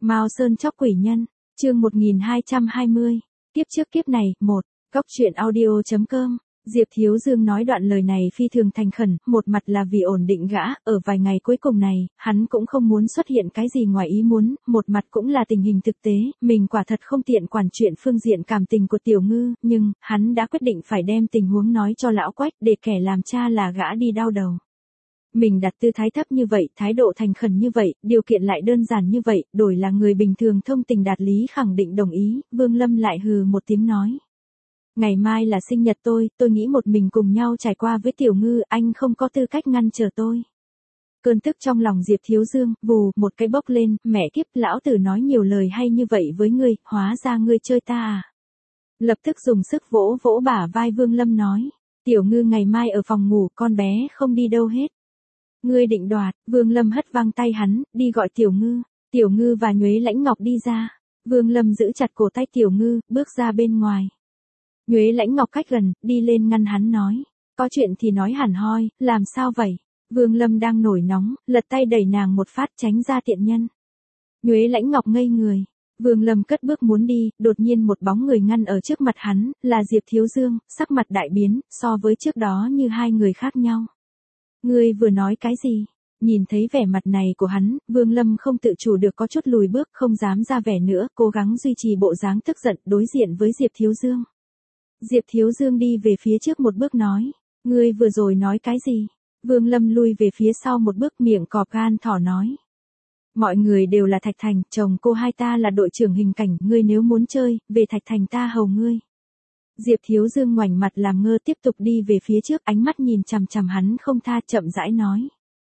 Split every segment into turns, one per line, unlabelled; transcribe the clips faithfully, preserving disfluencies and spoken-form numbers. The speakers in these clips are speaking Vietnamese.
Mao Sơn chóc quỷ nhân, chương một nghìn hai trăm hai mươi, kiếp trước kiếp này, một, Góc truyện audio chấm com. Diệp Thiếu Dương nói đoạn lời này phi thường thành khẩn, một mặt là vì ổn định gã, ở vài ngày cuối cùng này, hắn cũng không muốn xuất hiện cái gì ngoài ý muốn, một mặt cũng là tình hình thực tế, mình quả thật không tiện quản chuyện phương diện cảm tình của Tiểu Ngư, nhưng, hắn đã quyết định phải đem tình huống nói cho lão Quách để kẻ làm cha là gã đi đau đầu. Mình đặt tư thái thấp như vậy, thái độ thành khẩn như vậy, điều kiện lại đơn giản như vậy, đổi là người bình thường thông tình đạt lý khẳng định đồng ý, Vương Lâm lại hừ một tiếng nói. Ngày mai là sinh nhật tôi, tôi nghĩ một mình cùng nhau trải qua với Tiểu Ngư, anh không có tư cách ngăn trở tôi. Cơn tức trong lòng Diệp Thiếu Dương, vù, một cái bốc lên, mẹ kiếp, lão tử nói nhiều lời hay như vậy với ngươi, hóa ra ngươi chơi ta à. Lập tức dùng sức vỗ vỗ bả vai Vương Lâm nói, Tiểu Ngư ngày mai ở phòng ngủ, con bé không đi đâu hết. Ngươi định đoạt, Vương Lâm hất văng tay hắn, đi gọi Tiểu Ngư. Tiểu Ngư và Nhuế Lãnh Ngọc đi ra. Vương Lâm giữ chặt cổ tay Tiểu Ngư, bước ra bên ngoài. Nhuế Lãnh Ngọc cách gần, đi lên ngăn hắn nói. Có chuyện thì nói hẳn hoi, làm sao vậy? Vương Lâm đang nổi nóng, lật tay đẩy nàng một phát tránh ra tiện nhân. Nhuế Lãnh Ngọc ngây người. Vương Lâm cất bước muốn đi, đột nhiên một bóng người ngăn ở trước mặt hắn, là Diệp Thiếu Dương, sắc mặt đại biến, so với trước đó như hai người khác nhau. Ngươi vừa nói cái gì? Nhìn thấy vẻ mặt này của hắn, Vương Lâm không tự chủ được có chút lùi bước, không dám ra vẻ nữa, cố gắng duy trì bộ dáng tức giận đối diện với Diệp Thiếu Dương. Diệp Thiếu Dương đi về phía trước một bước nói, ngươi vừa rồi nói cái gì? Vương Lâm lui về phía sau một bước, miệng cọp gan thỏ nói. Mọi người đều là Thạch Thành, chồng cô hai ta là đội trưởng hình cảnh, ngươi nếu muốn chơi, về Thạch Thành ta hầu ngươi. Diệp Thiếu Dương ngoảnh mặt làm ngơ tiếp tục đi về phía trước, ánh mắt nhìn chằm chằm hắn không tha, chậm rãi nói.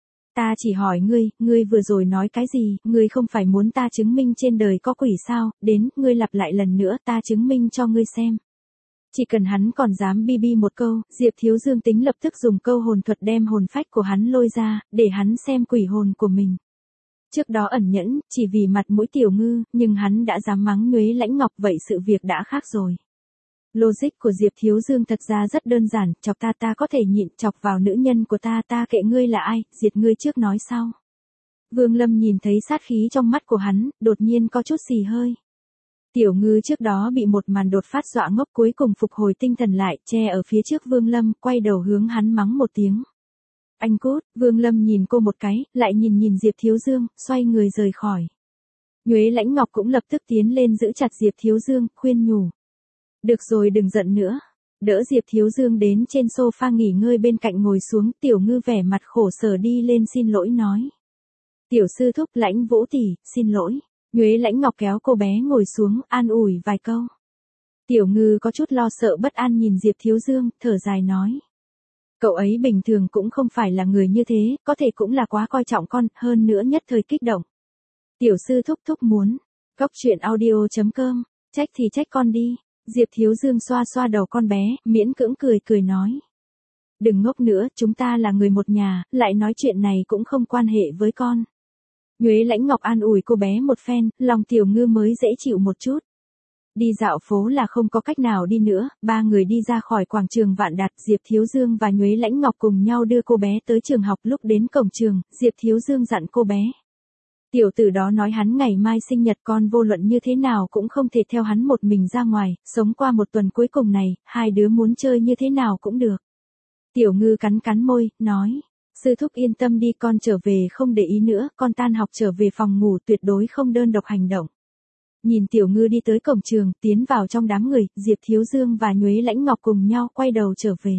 Ta chỉ hỏi ngươi, ngươi vừa rồi nói cái gì, ngươi không phải muốn ta chứng minh trên đời có quỷ sao, đến, ngươi lặp lại lần nữa, ta chứng minh cho ngươi xem. Chỉ cần hắn còn dám bi bi một câu, Diệp Thiếu Dương tính lập tức dùng câu hồn thuật đem hồn phách của hắn lôi ra, để hắn xem quỷ hồn của mình. Trước đó ẩn nhẫn, chỉ vì mặt mũi Tiểu Ngư, nhưng hắn đã dám mắng Nhuế Lãnh Ngọc, vậy sự việc đã khác rồi. Logic của Diệp Thiếu Dương thật ra rất đơn giản, chọc ta ta có thể nhịn, chọc vào nữ nhân của ta ta kệ ngươi là ai, diệt ngươi trước nói sau. Vương Lâm nhìn thấy sát khí trong mắt của hắn, đột nhiên có chút xì hơi. Tiểu Ngư trước đó bị một màn đột phát dọa ngốc, cuối cùng phục hồi tinh thần lại, che ở phía trước Vương Lâm, quay đầu hướng hắn mắng một tiếng. Anh cút, Vương Lâm nhìn cô một cái, lại nhìn nhìn Diệp Thiếu Dương, xoay người rời khỏi. Nhuế Lãnh Ngọc cũng lập tức tiến lên giữ chặt Diệp Thiếu Dương, khuyên nhủ. Được rồi đừng giận nữa. Đỡ Diệp Thiếu Dương đến trên sofa nghỉ ngơi bên cạnh ngồi xuống, Tiểu Ngư vẻ mặt khổ sở đi lên xin lỗi nói. Tiểu sư thúc, Lãnh Vũ tỷ, xin lỗi. Nhuế Lãnh Ngọc kéo cô bé ngồi xuống, an ủi vài câu. Tiểu Ngư có chút lo sợ bất an nhìn Diệp Thiếu Dương, thở dài nói. Cậu ấy bình thường cũng không phải là người như thế, có thể cũng là quá coi trọng con, hơn nữa nhất thời kích động. Tiểu sư thúc thúc muốn. Góc truyện audio chấm com, trách thì trách con đi. Diệp Thiếu Dương xoa xoa đầu con bé, miễn cưỡng cười cười nói. Đừng ngốc nữa, chúng ta là người một nhà, lại nói chuyện này cũng không quan hệ với con. Nhuế Lãnh Ngọc an ủi cô bé một phen, lòng Tiểu Ngư mới dễ chịu một chút. Đi dạo phố là không có cách nào đi nữa, ba người đi ra khỏi quảng trường Vạn Đạt, Diệp Thiếu Dương và Nhuế Lãnh Ngọc cùng nhau đưa cô bé tới trường học. Lúc đến cổng trường, Diệp Thiếu Dương dặn cô bé. Tiểu tử đó nói hắn ngày mai sinh nhật, con vô luận như thế nào cũng không thể theo hắn một mình ra ngoài, sống qua một tuần cuối cùng này, hai đứa muốn chơi như thế nào cũng được. Tiểu Ngư cắn cắn môi, nói. Sư thúc yên tâm đi, con trở về không để ý nữa, con tan học trở về phòng ngủ tuyệt đối không đơn độc hành động. Nhìn Tiểu Ngư đi tới cổng trường, tiến vào trong đám người, Diệp Thiếu Dương và Nhuế Lãnh Ngọc cùng nhau quay đầu trở về.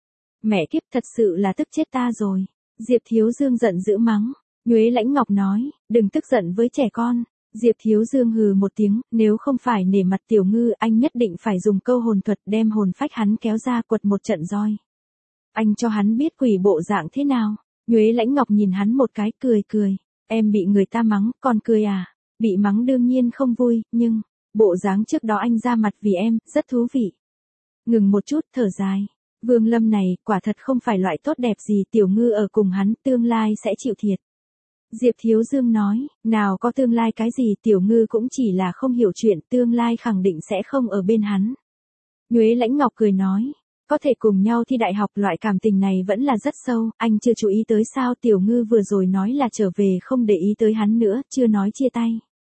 Mẹ kiếp, thật sự là tức chết ta rồi. Diệp Thiếu Dương giận dữ mắng. Nhuế Lãnh Ngọc nói, đừng tức giận với trẻ con. Diệp Thiếu Dương hừ một tiếng, nếu không phải nể mặt Tiểu Ngư, anh nhất định phải dùng câu hồn thuật đem hồn phách hắn kéo ra quật một trận roi. Anh cho hắn biết quỷ bộ dạng thế nào. Nhuế Lãnh Ngọc nhìn hắn một cái, cười cười. Em bị người ta mắng, còn cười à? Bị mắng đương nhiên không vui, nhưng, bộ dáng trước đó anh ra mặt vì em, rất thú vị. Ngừng một chút, thở dài. Vương Lâm này, quả thật không phải loại tốt đẹp gì, Tiểu Ngư ở cùng hắn, tương lai sẽ chịu thiệt. Diệp Thiếu Dương nói, nào có tương lai cái gì, Tiểu Ngư cũng chỉ là không hiểu chuyện, tương lai khẳng định sẽ không ở bên hắn. Nhuế Lãnh Ngọc cười nói, có thể cùng nhau thi đại học, loại cảm tình này vẫn là rất sâu, anh chưa chú ý tới sao? Tiểu Ngư vừa rồi nói là trở về không để ý tới hắn nữa, chưa nói chia tay.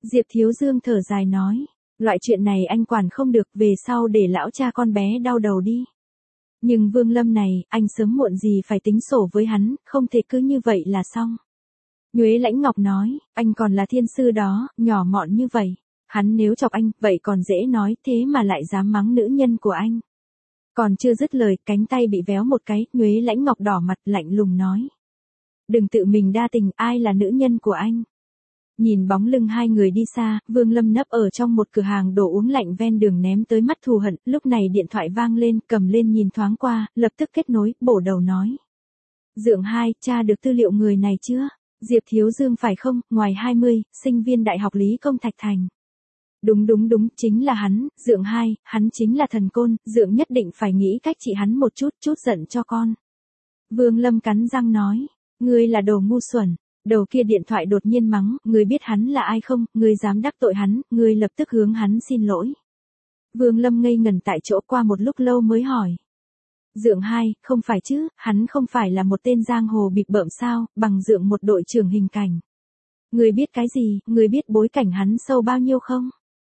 Diệp Thiếu Dương thở dài nói, loại chuyện này anh quản không được, về sau để lão cha con bé đau đầu đi. Nhưng Vương Lâm này, anh sớm muộn gì phải tính sổ với hắn, không thể cứ như vậy là xong. Nhuế Lãnh Ngọc nói, anh còn là thiên sư đó, nhỏ mọn như vậy. Hắn nếu chọc anh, vậy còn dễ nói, thế mà lại dám mắng nữ nhân của anh. Còn chưa dứt lời, cánh tay bị véo một cái, Nhuế Lãnh Ngọc đỏ mặt lạnh lùng nói. Đừng tự mình đa tình, ai là nữ nhân của anh. Nhìn bóng lưng hai người đi xa, Vương Lâm nấp ở trong một cửa hàng đồ uống lạnh ven đường ném tới mắt thù hận, lúc này điện thoại vang lên, cầm lên nhìn thoáng qua, lập tức kết nối, bổ đầu nói. Dượng hai, tra được tư liệu người này chưa? Diệp Thiếu Dương phải không, ngoài hai mươi, sinh viên Đại học Lý Công Thạch Thành. Đúng đúng đúng, chính là hắn, Dượng hai, hắn chính là thần côn, Dượng nhất định phải nghĩ cách trị hắn một chút, chút giận cho con. Vương Lâm cắn răng nói, ngươi là đồ ngu xuẩn. Đầu kia điện thoại đột nhiên mắng, ngươi biết hắn là ai không, ngươi dám đắc tội hắn, ngươi lập tức hướng hắn xin lỗi. Vương Lâm ngây ngẩn tại chỗ, qua một lúc lâu mới hỏi. Dượng hai, không phải chứ, hắn không phải là một tên giang hồ bịp bợm sao, bằng Dượng một đội trưởng hình cảnh. Ngươi biết cái gì, ngươi biết bối cảnh hắn sâu bao nhiêu không?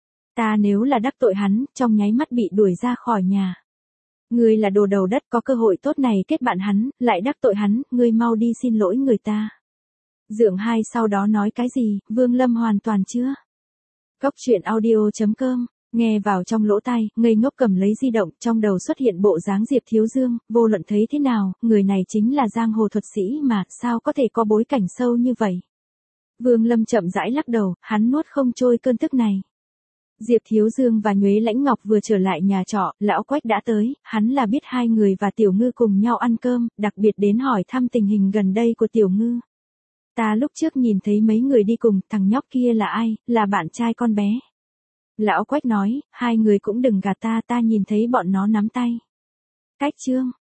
Ta nếu là đắc tội hắn, trong nháy mắt bị đuổi ra khỏi nhà. Ngươi là đồ đầu đất, có cơ hội tốt này kết bạn hắn, lại đắc tội hắn, ngươi mau đi xin lỗi người ta. Dượng hai sau đó nói cái gì, Vương Lâm hoàn toàn chưa. Góc truyện audio chấm com, nghe vào trong lỗ tai, ngây ngốc cầm lấy di động, trong đầu xuất hiện bộ dáng Diệp Thiếu Dương, vô luận thấy thế nào, người này chính là giang hồ thuật sĩ mà, sao có thể có bối cảnh sâu như vậy. Vương Lâm chậm rãi lắc đầu, hắn nuốt không trôi cơn tức này. Diệp Thiếu Dương và Nhuế Lãnh Ngọc vừa trở lại nhà trọ, lão Quách đã tới, hắn là biết hai người và Tiểu Ngư cùng nhau ăn cơm, đặc biệt đến hỏi thăm tình hình gần đây của Tiểu Ngư. Ta lúc trước nhìn thấy mấy người đi cùng, thằng nhóc kia là ai, là bạn trai con bé. Lão Quách nói, hai người cũng đừng gạt ta, ta nhìn thấy bọn nó nắm tay. Cách chương.